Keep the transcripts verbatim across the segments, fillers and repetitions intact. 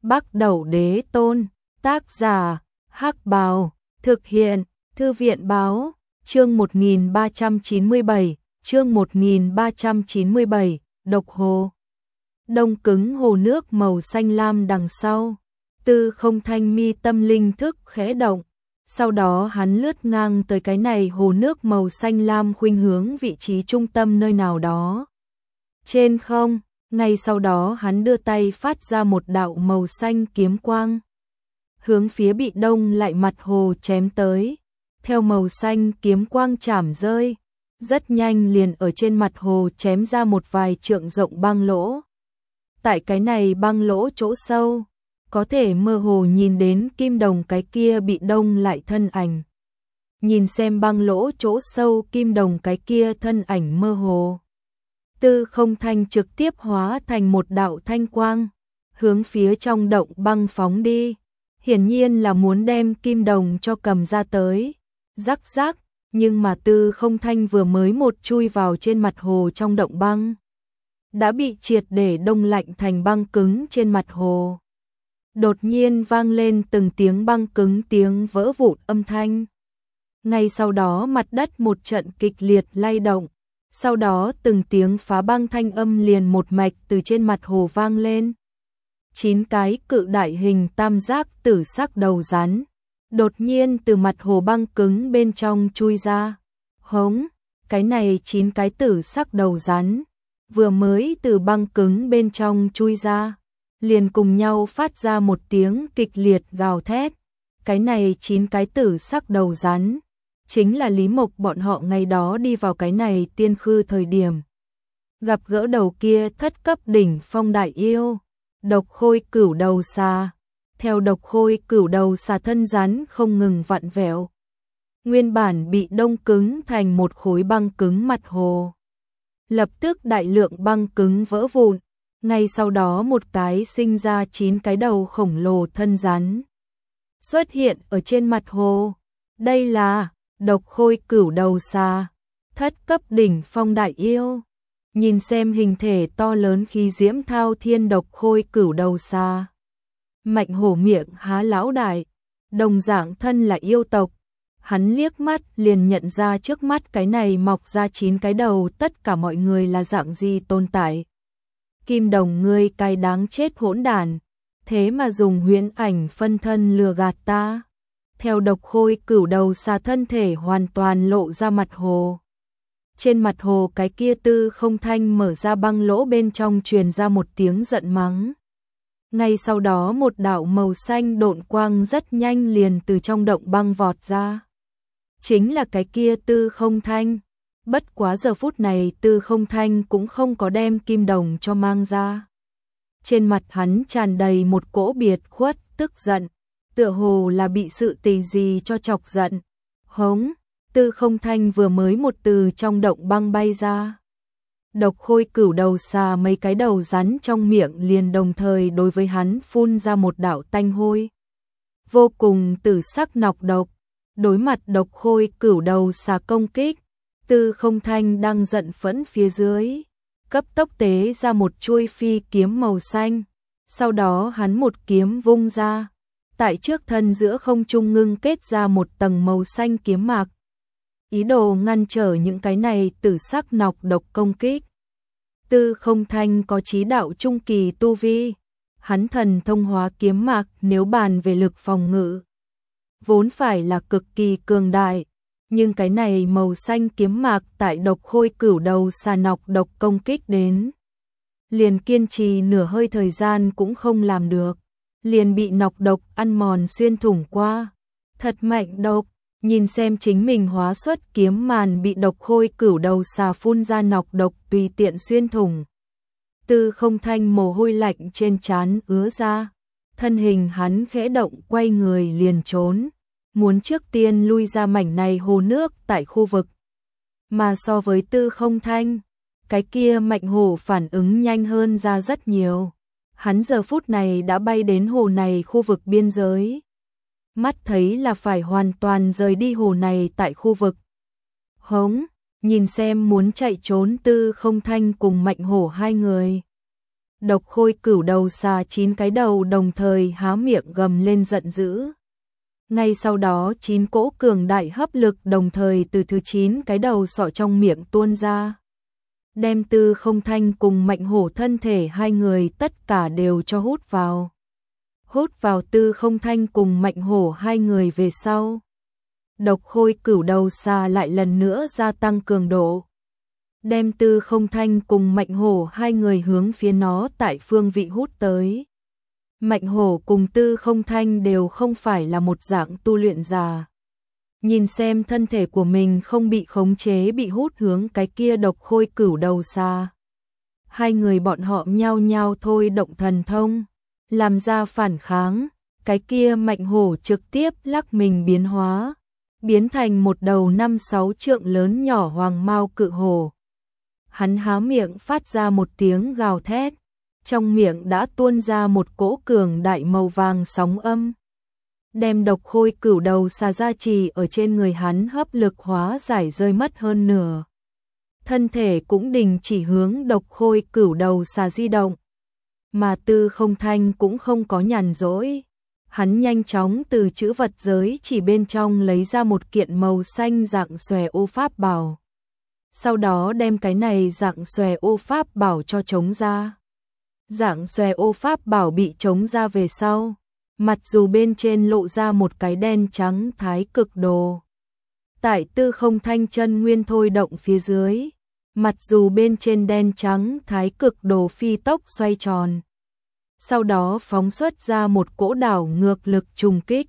Bắc Đẩu Đế Tôn, tác giả, Hắc Bào, thực hiện, Thư viện Báo, chương một nghìn ba trăm chín mươi bảy, chương một nghìn ba trăm chín mươi bảy, Độc Hồ. Đông cứng hồ nước màu xanh lam đằng sau, Tư Không Thanh mi tâm linh thức khẽ động, sau đó hắn lướt ngang tới cái này hồ nước màu xanh lam khuynh hướng vị trí trung tâm nơi nào đó. Trên không, ngay sau đó hắn đưa tay phát ra một đạo màu xanh kiếm quang, hướng phía bị đông lại mặt hồ chém tới, theo màu xanh kiếm quang chảm rơi, rất nhanh liền ở trên mặt hồ chém ra một vài trượng rộng băng lỗ. Tại cái này băng lỗ chỗ sâu, có thể mơ hồ nhìn đến Kim Đồng cái kia bị đông lại thân ảnh. Nhìn xem băng lỗ chỗ sâu Kim Đồng cái kia thân ảnh mơ hồ. Tư Không Thanh trực tiếp hóa thành một đạo thanh quang, hướng phía trong động băng phóng đi. Hiển nhiên là muốn đem Kim Đồng cho cầm ra tới. Rắc rắc, nhưng mà Tư Không Thanh vừa mới một chui vào trên mặt hồ trong động băng, đã bị triệt để đông lạnh thành băng cứng trên mặt hồ. Đột nhiên vang lên từng tiếng băng cứng tiếng vỡ vụn âm thanh. Ngay sau đó mặt đất một trận kịch liệt lay động, sau đó từng tiếng phá băng thanh âm liền một mạch từ trên mặt hồ vang lên. Chín cái cự đại hình tam giác tử sắc đầu rắn đột nhiên từ mặt hồ băng cứng bên trong chui ra. Hống, cái này chín cái tử sắc đầu rắn vừa mới từ băng cứng bên trong chui ra, liền cùng nhau phát ra một tiếng kịch liệt gào thét. Cái này chín cái tử sắc đầu rắn chính là Lý Mộc bọn họ ngày đó đi vào cái này tiên khư thời điểm gặp gỡ đầu kia thất cấp đỉnh phong đại yêu, Độc Khôi Cửu Đầu Xà. Theo Độc Khôi Cửu Đầu Xà thân rắn không ngừng vặn vẹo, nguyên bản bị đông cứng thành một khối băng cứng mặt hồ, lập tức đại lượng băng cứng vỡ vụn, ngay sau đó một cái sinh ra chín cái đầu khổng lồ thân rắn xuất hiện ở trên mặt hồ. Đây là Độc Khôi Cửu Đầu Xà, thất cấp đỉnh phong đại yêu. Nhìn xem hình thể to lớn khí diễm thao thiên Độc Khôi Cửu Đầu Xà, Mạnh Hổ miệng há lão đại, đồng dạng thân là yêu tộc, hắn liếc mắt liền nhận ra trước mắt cái này mọc ra chín cái đầu tất cả mọi người là dạng gì tồn tại. Kim Đồng ngươi cái đáng chết hỗn đản, thế mà dùng huyễn ảnh phân thân lừa gạt ta. Theo Độc Khôi Cửu Đầu Xà thân thể hoàn toàn lộ ra mặt hồ. Trên mặt hồ cái kia Tư Không Thanh mở ra băng lỗ bên trong truyền ra một tiếng giận mắng. Ngay sau đó một đạo màu xanh độn quang rất nhanh liền từ trong động băng vọt ra. Chính là cái kia Tư Không Thanh. Bất quá giờ phút này Tư Không Thanh cũng không có đem Kim Đồng cho mang ra. Trên mặt hắn tràn đầy một cỗ biệt khuất, tức giận, tựa hồ là bị sự tình gì cho chọc giận. Hống, Tư Không Thanh vừa mới một từ trong động băng bay ra. Độc Khôi Cửu Đầu Xà mấy cái đầu rắn trong miệng liền đồng thời đối với hắn phun ra một đạo tanh hôi vô cùng tử sắc nọc độc. Đối mặt Độc Khôi Cửu Đầu Xà công kích, Tư Không Thanh đang giận phẫn phía dưới, cấp tốc tế ra một chuôi phi kiếm màu xanh, sau đó hắn một kiếm vung ra, tại trước thân giữa không trung ngưng kết ra một tầng màu xanh kiếm mạc, ý đồ ngăn trở những cái này tử sắc nọc độc công kích. Tư Không Thanh có chí đạo trung kỳ tu vi, hắn thần thông hóa kiếm mạc nếu bàn về lực phòng ngự vốn phải là cực kỳ cường đại, nhưng cái này màu xanh kiếm mạc tại Độc Khôi Cửu Đầu Xà nọc độc công kích đến, liền kiên trì nửa hơi thời gian cũng không làm được, liền bị nọc độc ăn mòn xuyên thủng qua. Thật mạnh độc. Nhìn xem chính mình hóa xuất kiếm màn bị Độc Khôi Cửu Đầu Xà phun ra nọc độc tùy tiện xuyên thủng, Tư Không Thanh mồ hôi lạnh trên trán ứa ra, thân hình hắn khẽ động quay người liền trốn, muốn trước tiên lui ra mảnh này hồ nước tại khu vực. Mà so với Tư Không Thanh, cái kia Mạnh Hổ phản ứng nhanh hơn ra rất nhiều. Hắn giờ phút này đã bay đến hồ này khu vực biên giới, mắt thấy là phải hoàn toàn rời đi hồ này tại khu vực. Hống, nhìn xem muốn chạy trốn Tư Không Thanh cùng Mạnh Hổ hai người, Độc Khôi Cửu đầu xà chín cái đầu đồng thời há miệng gầm lên giận dữ. Ngay sau đó chín cỗ cường đại hấp lực đồng thời từ thứ chín cái đầu sọ trong miệng tuôn ra. Đem Tư Không Thanh cùng Mạnh Hổ thân thể hai người tất cả đều cho hút vào. Hút vào Tư Không Thanh cùng Mạnh Hổ hai người về sau. Độc Khôi Cửu đầu xà lại lần nữa gia tăng cường độ. Đem Tư Không Thanh cùng Mạnh Hổ hai người hướng phía nó tại phương vị hút tới. Mạnh Hổ cùng Tư Không Thanh đều không phải là một dạng tu luyện giả. Nhìn xem thân thể của mình không bị khống chế bị hút hướng cái kia Độc Khôi Cửu đầu xà. Hai người bọn họ nhao nhao thôi động thần thông, làm ra phản kháng, cái kia Mạnh Hổ trực tiếp lắc mình biến hóa, biến thành một đầu năm sáu trượng lớn nhỏ hoàng mao cự hổ. Hắn há miệng phát ra một tiếng gào thét, trong miệng đã tuôn ra một cỗ cường đại màu vàng sóng âm. Đem Độc Khôi Cửu đầu xà gia trì ở trên người hắn hấp lực hóa giải rơi mất hơn nửa. Thân thể cũng đình chỉ hướng Độc Khôi Cửu đầu xà di động. Mà Tư Không Thanh cũng không có nhàn rỗi. Hắn nhanh chóng từ chữ vật giới chỉ bên trong lấy ra một kiện màu xanh dạng xòe ô pháp bảo. Sau đó đem cái này dạng xòe ô pháp bảo cho trống ra. Dạng xòe ô pháp bảo bị trống ra về sau, mặc dù bên trên lộ ra một cái đen trắng thái cực đồ. Tại Tư Không Thanh chân nguyên thôi động phía dưới, mặc dù bên trên đen trắng thái cực đồ phi tốc xoay tròn. Sau đó phóng xuất ra một cỗ đảo ngược lực trùng kích.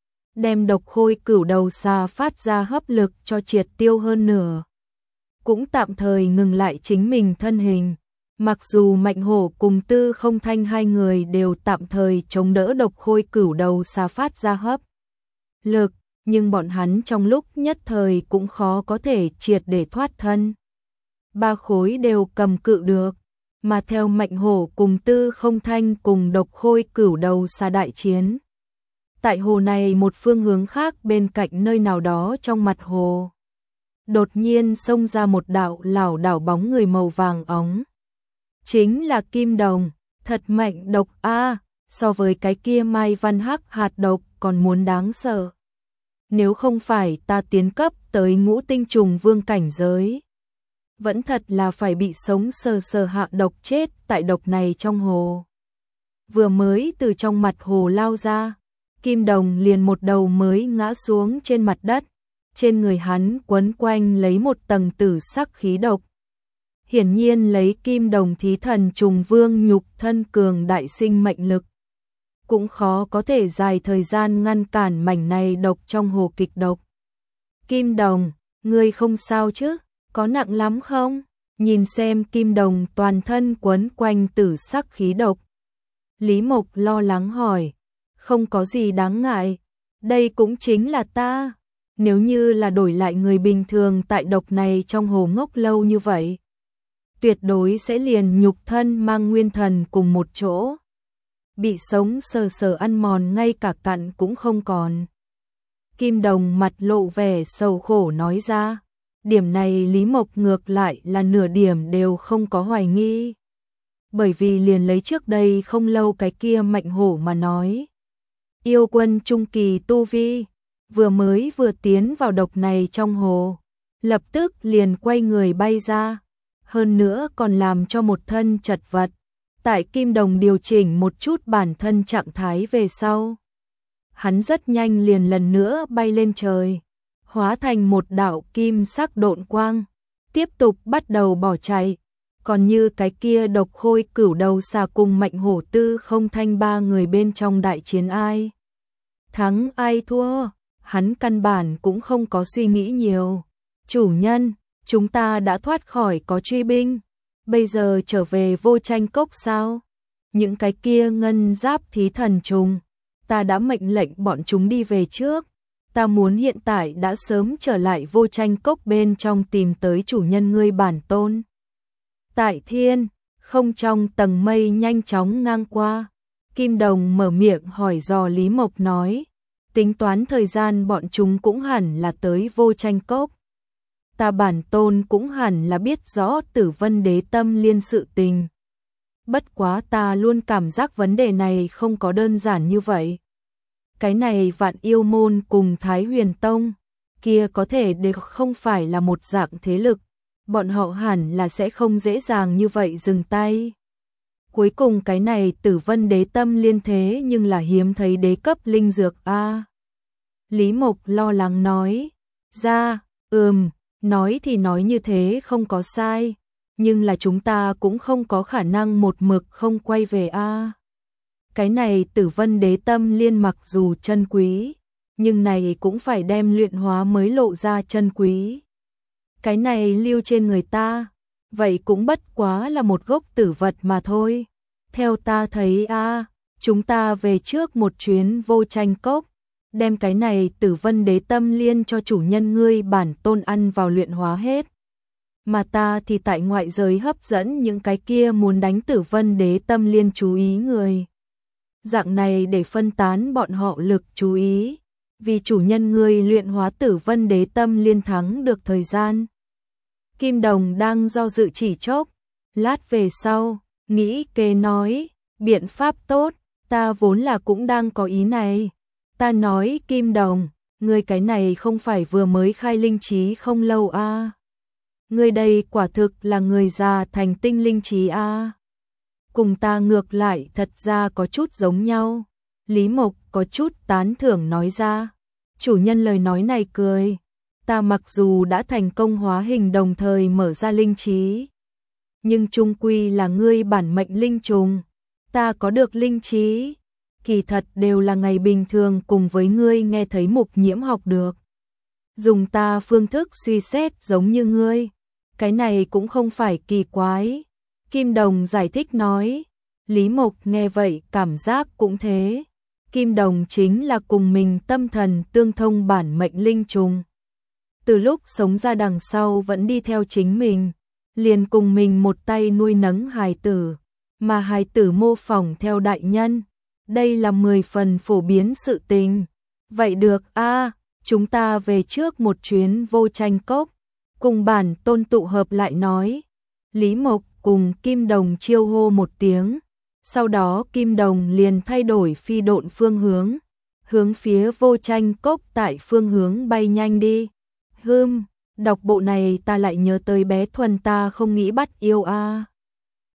Đem Độc Khôi Cửu đầu xà phát ra hấp lực cho triệt tiêu hơn nửa. Cũng tạm thời ngừng lại chính mình thân hình. Mặc dù Mạnh Hổ cùng Tư Không Thanh hai người đều tạm thời chống đỡ Độc Khôi Cửu đầu xà phát ra hấp lực, nhưng bọn hắn trong lúc nhất thời cũng khó có thể triệt để thoát thân. Ba khối đều cầm cự được, mà theo Mạnh Hổ cùng Tư Không Thanh cùng Độc Khôi Cửu đầu xà đại chiến. Tại hồ này một phương hướng khác bên cạnh nơi nào đó trong mặt hồ, đột nhiên xông ra một đạo lảo đảo bóng người màu vàng óng. Chính là Kim Đồng, thật mạnh độc a, so với cái kia Mai Văn Hắc hạt độc còn muốn đáng sợ. Nếu không phải ta tiến cấp tới ngũ tinh trùng vương cảnh giới, vẫn thật là phải bị sống sờ sờ hạ độc chết tại độc này trong hồ. Vừa mới từ trong mặt hồ lao ra, Kim Đồng liền một đầu mới ngã xuống trên mặt đất, trên người hắn quấn quanh lấy một tầng tử sắc khí độc. Hiển nhiên lấy Kim Đồng thí thần trùng vương nhục thân cường đại sinh mệnh lực, cũng khó có thể dài thời gian ngăn cản mảnh này độc trong hồ kịch độc. Kim Đồng, ngươi không sao chứ, có nặng lắm không? Nhìn xem Kim Đồng toàn thân quấn quanh tử sắc khí độc, Lý Mộc lo lắng hỏi. Không có gì đáng ngại, đây cũng chính là ta. Nếu như là đổi lại người bình thường tại độc này trong hồ ngốc lâu như vậy, tuyệt đối sẽ liền nhục thân mang nguyên thần cùng một chỗ, bị sống sờ sờ ăn mòn ngay cả cặn cũng không còn. Kim Đồng mặt lộ vẻ sầu khổ nói ra, điểm này Lý Mộc ngược lại là nửa điểm đều không có hoài nghi. Bởi vì liền lấy trước đây không lâu cái kia Mạnh Hổ mà nói, yêu quân trung kỳ tu vi, vừa mới vừa tiến vào độc này trong hồ, lập tức liền quay người bay ra, hơn nữa còn làm cho một thân chật vật. Tại Kim Đồng điều chỉnh một chút bản thân trạng thái về sau, hắn rất nhanh liền lần nữa bay lên trời, hóa thành một đạo kim sắc độn quang, tiếp tục bắt đầu bỏ chạy. Còn như cái kia Độc Khôi Cửu đầu xà cùng Mạnh Hổ Tư Không Thanh ba người bên trong đại chiến ai thắng ai thua, hắn căn bản cũng không có suy nghĩ nhiều. Chủ nhân, chúng ta đã thoát khỏi có truy binh, bây giờ trở về Vô Tranh Cốc sao? Những cái kia ngân giáp thí thần trùng, ta đã mệnh lệnh bọn chúng đi về trước. Ta muốn hiện tại đã sớm trở lại Vô Tranh Cốc bên trong tìm tới chủ nhân ngươi bản tôn. Tại thiên, không trong tầng mây nhanh chóng ngang qua, Kim Đồng mở miệng hỏi dò Lý Mộc nói, tính toán thời gian bọn chúng cũng hẳn là tới Vô Tranh Cốc. Ta bản tôn cũng hẳn là biết rõ Tử Vân Đế tâm liên sự tình. bất quá ta luôn cảm giác vấn đề này không có đơn giản như vậy. Cái này Vạn Yêu Môn cùng Thái Huyền Tông kia có thể đều không phải là một dạng thế lực, bọn họ hẳn là sẽ không dễ dàng như vậy dừng tay. Cuối cùng cái này Tử Vân Đế Tâm Liên thế nhưng là hiếm thấy đế cấp linh dược a. Lý Mộc lo lắng nói, ra, ừm, nói thì nói như thế không có sai, nhưng là chúng ta cũng không có khả năng một mực không quay về a. Cái này Tử Vân Đế Tâm Liên mặc dù chân quý, nhưng này cũng phải đem luyện hóa mới lộ ra chân quý. Cái này lưu trên người ta, vậy cũng bất quá là một gốc tử vật mà thôi. Theo ta thấy a, chúng ta về trước một chuyến Vô Tranh Cốc, đem cái này Tử Vân Đế Tâm Liên cho chủ nhân ngươi bản tôn ăn vào luyện hóa hết. Mà ta thì tại ngoại giới hấp dẫn những cái kia muốn đánh Tử Vân Đế Tâm Liên chú ý người. Dạng này để phân tán bọn họ lực chú ý, vì chủ nhân ngươi luyện hóa Tử Vân Đế Tâm Liên thắng được thời gian. Kim Đồng đang do dự chỉ chốc, lát về sau, nghĩ kế nói, biện pháp tốt, ta vốn là cũng đang có ý này. Ta nói Kim Đồng, ngươi cái này không phải vừa mới khai linh trí không lâu a? À? Ngươi đây quả thực là người già thành tinh linh trí a. À? Cùng ta ngược lại thật ra có chút giống nhau. Lý Mộc có chút tán thưởng nói ra. Chủ nhân lời nói này cười. Ta mặc dù đã thành công hóa hình đồng thời mở ra linh trí, nhưng chung quy là ngươi bản mệnh linh trùng. Ta có được linh trí, kỳ thật đều là ngày bình thường cùng với ngươi nghe thấy Mục Nhiễm học được. Dùng ta phương thức suy xét giống như ngươi, cái này cũng không phải kỳ quái. Kim Đồng giải thích nói. Lý Mộc nghe vậy cảm giác cũng thế. Kim Đồng chính là cùng mình tâm thần tương thông bản mệnh linh trùng. Từ lúc sống ra đằng sau vẫn đi theo chính mình, liền cùng mình một tay nuôi nấng hài tử, mà hài tử mô phỏng theo đại nhân. Đây là mười phần phổ biến sự tình. Vậy được a, chúng ta về trước một chuyến Vô Tranh Cốc, cùng bản tôn tụ hợp lại nói. Lý Mộc cùng Kim Đồng chiêu hô một tiếng, sau đó Kim Đồng liền thay đổi phi độn phương hướng, hướng phía Vô Tranh Cốc tại phương hướng bay nhanh đi. Hừm, đọc bộ này ta lại nhớ tới bé Thuần ta không nghĩ bắt yêu a.